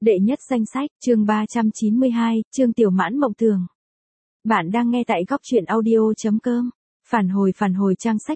Đệ nhất danh sách, chương 392, chương Tiểu Mãn mộng tưởng. Bạn đang nghe tại góc truyện audio.com. Phản hồi trang sách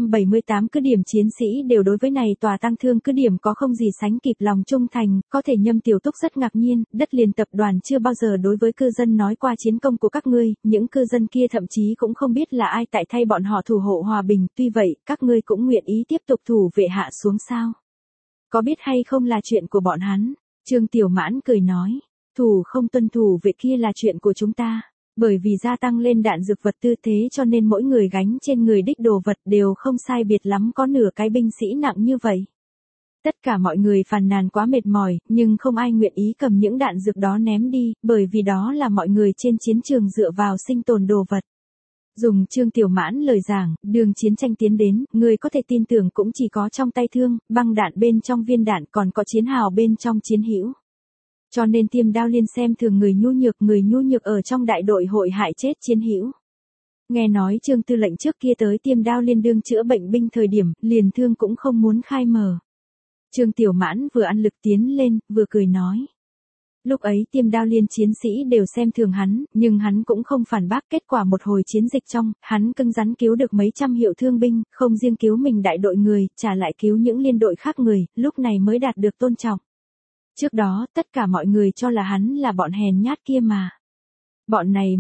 178 cứ điểm chiến sĩ đều đối với này tòa tăng thương cứ điểm có không gì sánh kịp lòng trung thành, có thể Nhâm Tiểu Túc rất ngạc nhiên, đất liền tập đoàn chưa bao giờ đối với cư dân nói qua chiến công của các ngươi, những cư dân kia thậm chí cũng không biết là ai tại thay bọn họ thủ hộ hòa bình, tuy vậy, các ngươi cũng nguyện ý tiếp tục thủ vệ hạ xuống sao? Có biết hay không là chuyện của bọn hắn? Trương Tiểu Mãn cười nói, thủ không tuân thủ vệ kia là chuyện của chúng ta. Bởi vì gia tăng lên đạn dược vật tư thế cho nên mỗi người gánh trên người đích đồ vật đều không sai biệt lắm có nửa cái binh sĩ nặng như vậy. Tất cả mọi người phàn nàn quá mệt mỏi, nhưng không ai nguyện ý cầm những đạn dược đó ném đi, bởi vì đó là mọi người trên chiến trường dựa vào sinh tồn đồ vật. Dùng Trương Tiểu Mãn lời giảng, đường chiến tranh tiến đến, người có thể tin tưởng cũng chỉ có trong tay thương, băng đạn bên trong viên đạn còn có chiến hào bên trong chiến hữu. Cho nên Tiêm Đao Liên xem thường người nhu nhược ở trong đại đội hội hại chết chiến hữu. Nghe nói Trương tư lệnh trước kia tới Tiêm Đao Liên đương chữa bệnh binh thời điểm, liền thương cũng không muốn khai mở. Trương Tiểu Mãn vừa ăn lực tiến lên, vừa cười nói. Lúc ấy Tiêm Đao Liên chiến sĩ đều xem thường hắn, nhưng hắn cũng không phản bác. Kết quả một hồi chiến dịch trong, hắn cứng rắn cứu được mấy trăm hiệu thương binh, không riêng cứu mình đại đội người, trả lại cứu những liên đội khác người, lúc này mới đạt được tôn trọng. Trước đó, tất cả mọi người cho là hắn là bọn hèn nhát kia mà. Bọn này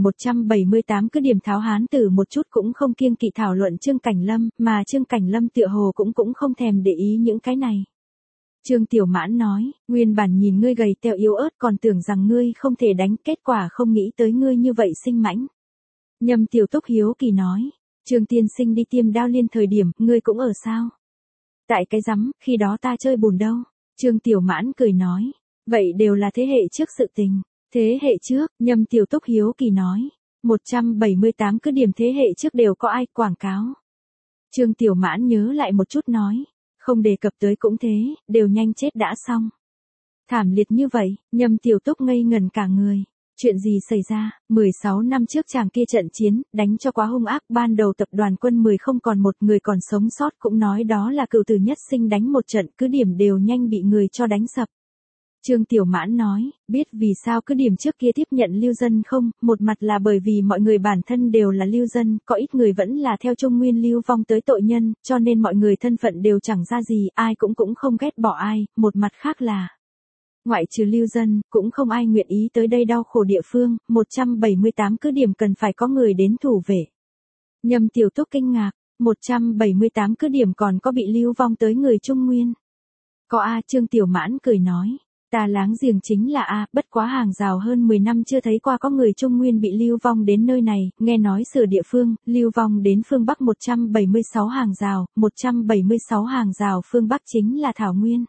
178 cứ điểm tháo hán tử một chút cũng không kiêng kỵ thảo luận Trương Cảnh Lâm, mà Trương Cảnh Lâm tựa hồ cũng không thèm để ý những cái này. Trương Tiểu Mãn nói, nguyên bản nhìn ngươi gầy teo yếu ớt còn tưởng rằng ngươi không thể đánh, kết quả không nghĩ tới ngươi như vậy sinh mãnh. Nhâm Tiểu Túc hiếu kỳ nói, Trương tiên sinh đi Tiêm Đao Liên thời điểm, ngươi cũng ở sao? Tại cái rắm, khi đó ta chơi bùn đâu. Trương Tiểu Mãn cười nói, vậy đều là thế hệ trước sự tình. Thế hệ trước, Nhâm Tiểu Túc hiếu kỳ nói, 178 cứ điểm thế hệ trước đều có ai quảng cáo. Trương Tiểu Mãn nhớ lại một chút nói, không đề cập tới cũng thế, đều nhanh chết đã xong. Thảm liệt như vậy, Nhâm Tiểu Túc ngây ngần cả người. Chuyện gì xảy ra? 16 năm trước chàng kia trận chiến, đánh cho quá hung ác, ban đầu tập đoàn quân 10 không còn một người còn sống sót cũng nói đó là cựu tử nhất sinh đánh một trận, cứ điểm đều nhanh bị người cho đánh sập. Trương Tiểu Mãn nói, biết vì sao cứ điểm trước kia tiếp nhận lưu dân không, một mặt là bởi vì mọi người bản thân đều là lưu dân, có ít người vẫn là theo Trung Nguyên lưu vong tới tội nhân, cho nên mọi người thân phận đều chẳng ra gì, ai cũng không ghét bỏ ai, một mặt khác là ngoại trừ lưu dân, cũng không ai nguyện ý tới đây đau khổ địa phương, 178 cứ điểm cần phải có người đến thủ vệ. Nhâm Tiểu Túc kinh ngạc, 178 cứ điểm còn có bị lưu vong tới người Trung Nguyên. Có a, Trương Tiểu Mãn cười nói, ta láng giềng chính là a, bất quá hàng rào hơn 10 năm chưa thấy qua có người Trung Nguyên bị lưu vong đến nơi này, nghe nói sửa địa phương, lưu vong đến phương Bắc 176 hàng rào, 176 hàng rào phương Bắc chính là Thảo Nguyên.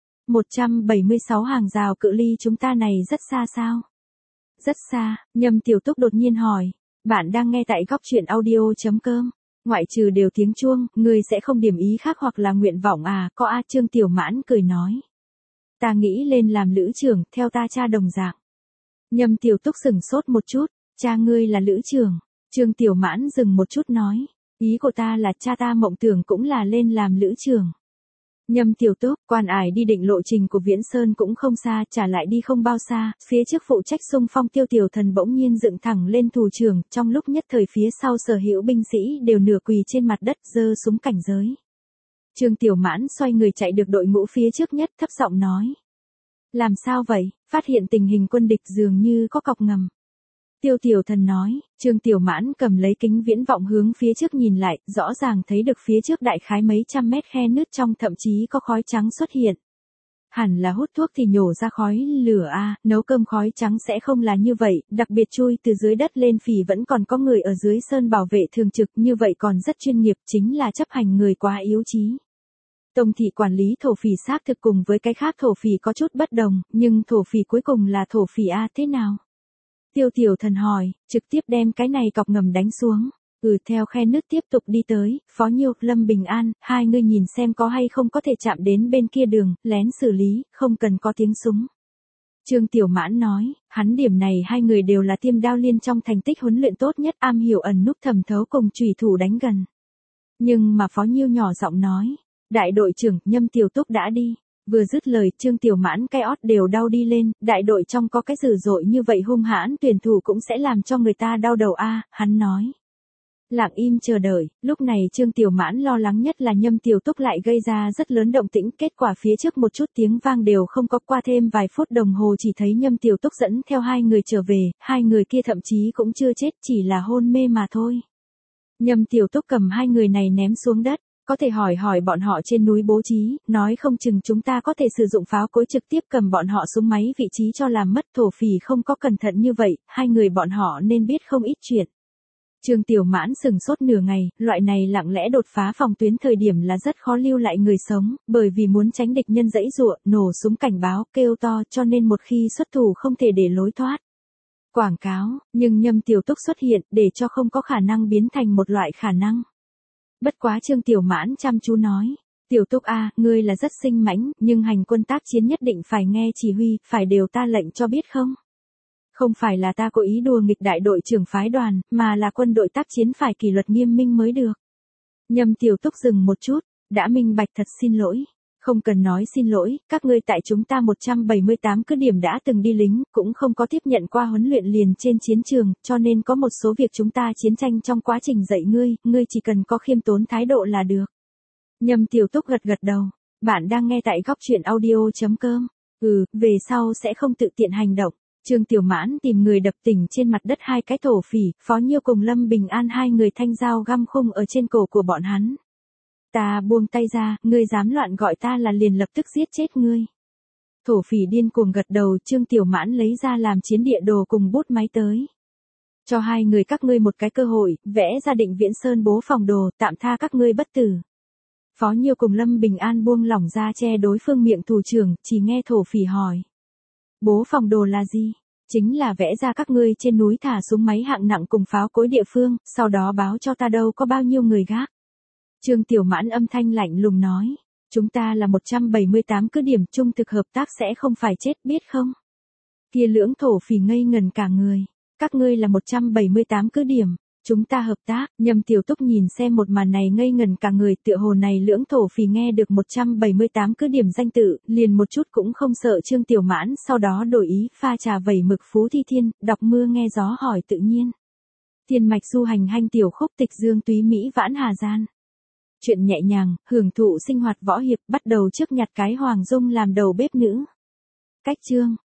176 hàng rào cự ly chúng ta này rất xa sao? Rất xa, Nhâm Tiểu Túc đột nhiên hỏi. Bạn đang nghe tại góc truyện audio.com. Ngoại trừ đều tiếng chuông, ngươi sẽ không điểm ý khác hoặc là nguyện vọng à? Có a, Trương Tiểu Mãn cười nói. Ta nghĩ lên làm lữ trưởng, theo ta cha đồng dạng. Nhâm Tiểu Túc sửng sốt một chút. Cha ngươi là lữ trưởng. Trương Tiểu Mãn dừng một chút nói. Ý của ta là cha ta mộng tưởng cũng là lên làm lữ trưởng. Nhâm Tiểu Túc, quan ải đi định lộ trình của Viễn Sơn cũng không xa, trả lại đi không bao xa, phía trước phụ trách xung phong Tiêu Tiểu Thần bỗng nhiên dựng thẳng lên thủ trưởng, trong lúc nhất thời phía sau sở hữu binh sĩ đều nửa quỳ trên mặt đất, giơ súng cảnh giới. Trương Tiểu Mãn xoay người chạy được đội ngũ phía trước nhất, thấp giọng nói. Làm sao vậy? Phát hiện tình hình quân địch dường như có cọc ngầm. Tiêu Tiểu Thần nói, Trương Tiểu Mãn cầm lấy kính viễn vọng hướng phía trước nhìn lại, rõ ràng thấy được phía trước đại khái mấy trăm mét khe nứt trong thậm chí có khói trắng xuất hiện. Hẳn là hút thuốc thì nhổ ra khói lửa a, nấu cơm khói trắng sẽ không là như vậy, đặc biệt chui từ dưới đất lên phỉ vẫn còn có người ở dưới sơn bảo vệ thường trực, như vậy còn rất chuyên nghiệp, chính là chấp hành người quá yếu chí. Tông thị quản lý thổ phỉ xác thực cùng với cái khác thổ phỉ có chút bất đồng, nhưng thổ phỉ cuối cùng là thổ phỉ a, thế nào? Tiêu Tiểu Thần hỏi, trực tiếp đem cái này cọc ngầm đánh xuống. Theo khe nứt tiếp tục đi tới, Phó Nhiêu, Lâm Bình An, hai người nhìn xem có hay không có thể chạm đến bên kia đường, lén xử lý, không cần có tiếng súng. Trương Tiểu Mãn nói, hắn điểm này hai người đều là Tiêm Đao Liên trong thành tích huấn luyện tốt nhất, am hiểu ẩn núp thầm thấu cùng chủy thủ đánh gần. Nhưng mà Phó Nhiêu nhỏ giọng nói, đại đội trưởng, Nhâm Tiểu Túc đã đi. Vừa dứt lời, Trương Tiểu Mãn cái ót đều đau đi lên, đại đội trong có cái dữ dội như vậy hung hãn tuyển thủ cũng sẽ làm cho người ta đau đầu a, hắn nói. Lặng im chờ đợi, lúc này Trương Tiểu Mãn lo lắng nhất là Nhâm Tiểu Túc lại gây ra rất lớn động tĩnh, kết quả phía trước một chút tiếng vang đều không có, qua thêm vài phút đồng hồ chỉ thấy Nhâm Tiểu Túc dẫn theo hai người trở về, hai người kia thậm chí cũng chưa chết, chỉ là hôn mê mà thôi. Nhâm Tiểu Túc cầm hai người này ném xuống đất, có thể hỏi bọn họ trên núi bố trí, nói không chừng chúng ta có thể sử dụng pháo cối trực tiếp cầm bọn họ xuống máy vị trí cho làm mất, thổ phỉ không có cẩn thận như vậy, hai người bọn họ nên biết không ít chuyện. Trương Tiểu Mãn sừng sốt nửa ngày, loại này lặng lẽ đột phá phòng tuyến thời điểm là rất khó lưu lại người sống, bởi vì muốn tránh địch nhân giãy giụa, nổ súng cảnh báo, kêu to, cho nên một khi xuất thủ không thể để lối thoát. Quảng cáo, nhưng Nhâm Tiểu Túc xuất hiện để cho không có khả năng biến thành một loại khả năng. Bất quá Trương Tiểu Mãn chăm chú nói, Tiểu Túc a, ngươi là rất sinh mãnh, nhưng hành quân tác chiến nhất định phải nghe chỉ huy, phải đều ta lệnh cho biết không? Không phải là ta cố ý đùa nghịch đại đội trưởng phái đoàn, mà là quân đội tác chiến phải kỷ luật nghiêm minh mới được. Nhâm Tiểu Túc dừng một chút, đã minh bạch, thật xin lỗi. Không cần nói xin lỗi, các ngươi tại chúng ta 178 cứ điểm đã từng đi lính, cũng không có tiếp nhận qua huấn luyện liền trên chiến trường, cho nên có một số việc chúng ta chiến tranh trong quá trình dạy ngươi chỉ cần có khiêm tốn thái độ là được. Nhâm Tiểu Túc gật gật đầu, bạn đang nghe tại góc truyện audio.com, về sau sẽ không tự tiện hành động. Trương Tiểu Mãn tìm người đập tỉnh trên mặt đất hai cái thổ phỉ, Phó Nhiêu cùng Lâm Bình An hai người thanh dao găm khung ở trên cổ của bọn hắn. Ta buông tay ra, ngươi dám loạn gọi ta là liền lập tức giết chết ngươi. Thổ phỉ điên cuồng gật đầu, Trương Tiểu Mãn lấy ra làm chiến địa đồ cùng bút máy tới. Cho hai người các ngươi một cái cơ hội, vẽ ra Định Viễn Sơn bố phòng đồ, tạm tha các ngươi bất tử. Phó Nhiêu cùng Lâm Bình An buông lỏng ra che đối phương miệng thủ trưởng, chỉ nghe thổ phỉ hỏi. Bố phòng đồ là gì? Chính là vẽ ra các ngươi trên núi thả súng máy hạng nặng cùng pháo cối địa phương, sau đó báo cho ta đâu có bao nhiêu người gác. Trương Tiểu Mãn âm thanh lạnh lùng nói, chúng ta là 178 cứ điểm, trung thực hợp tác sẽ không phải chết, biết không? Kia lưỡng thổ phỉ ngây ngần cả người, các ngươi là 178 cứ điểm, chúng ta hợp tác. Nhâm Tiểu Túc nhìn xem một màn này ngây ngần cả người, tựa hồ này lưỡng thổ phỉ nghe được 178 cứ điểm danh tự, liền một chút cũng không sợ Trương Tiểu Mãn, sau đó đổi ý, pha trà vẩy mực Phú Thi Thiên, đọc mưa nghe gió hỏi tự nhiên. Thiên mạch du hành hanh tiểu khúc, tịch dương túy mỹ vãn hà gian. Chuyện nhẹ nhàng, hưởng thụ sinh hoạt võ hiệp, bắt đầu trước nhặt cái Hoàng Dung làm đầu bếp nữ. Cách chương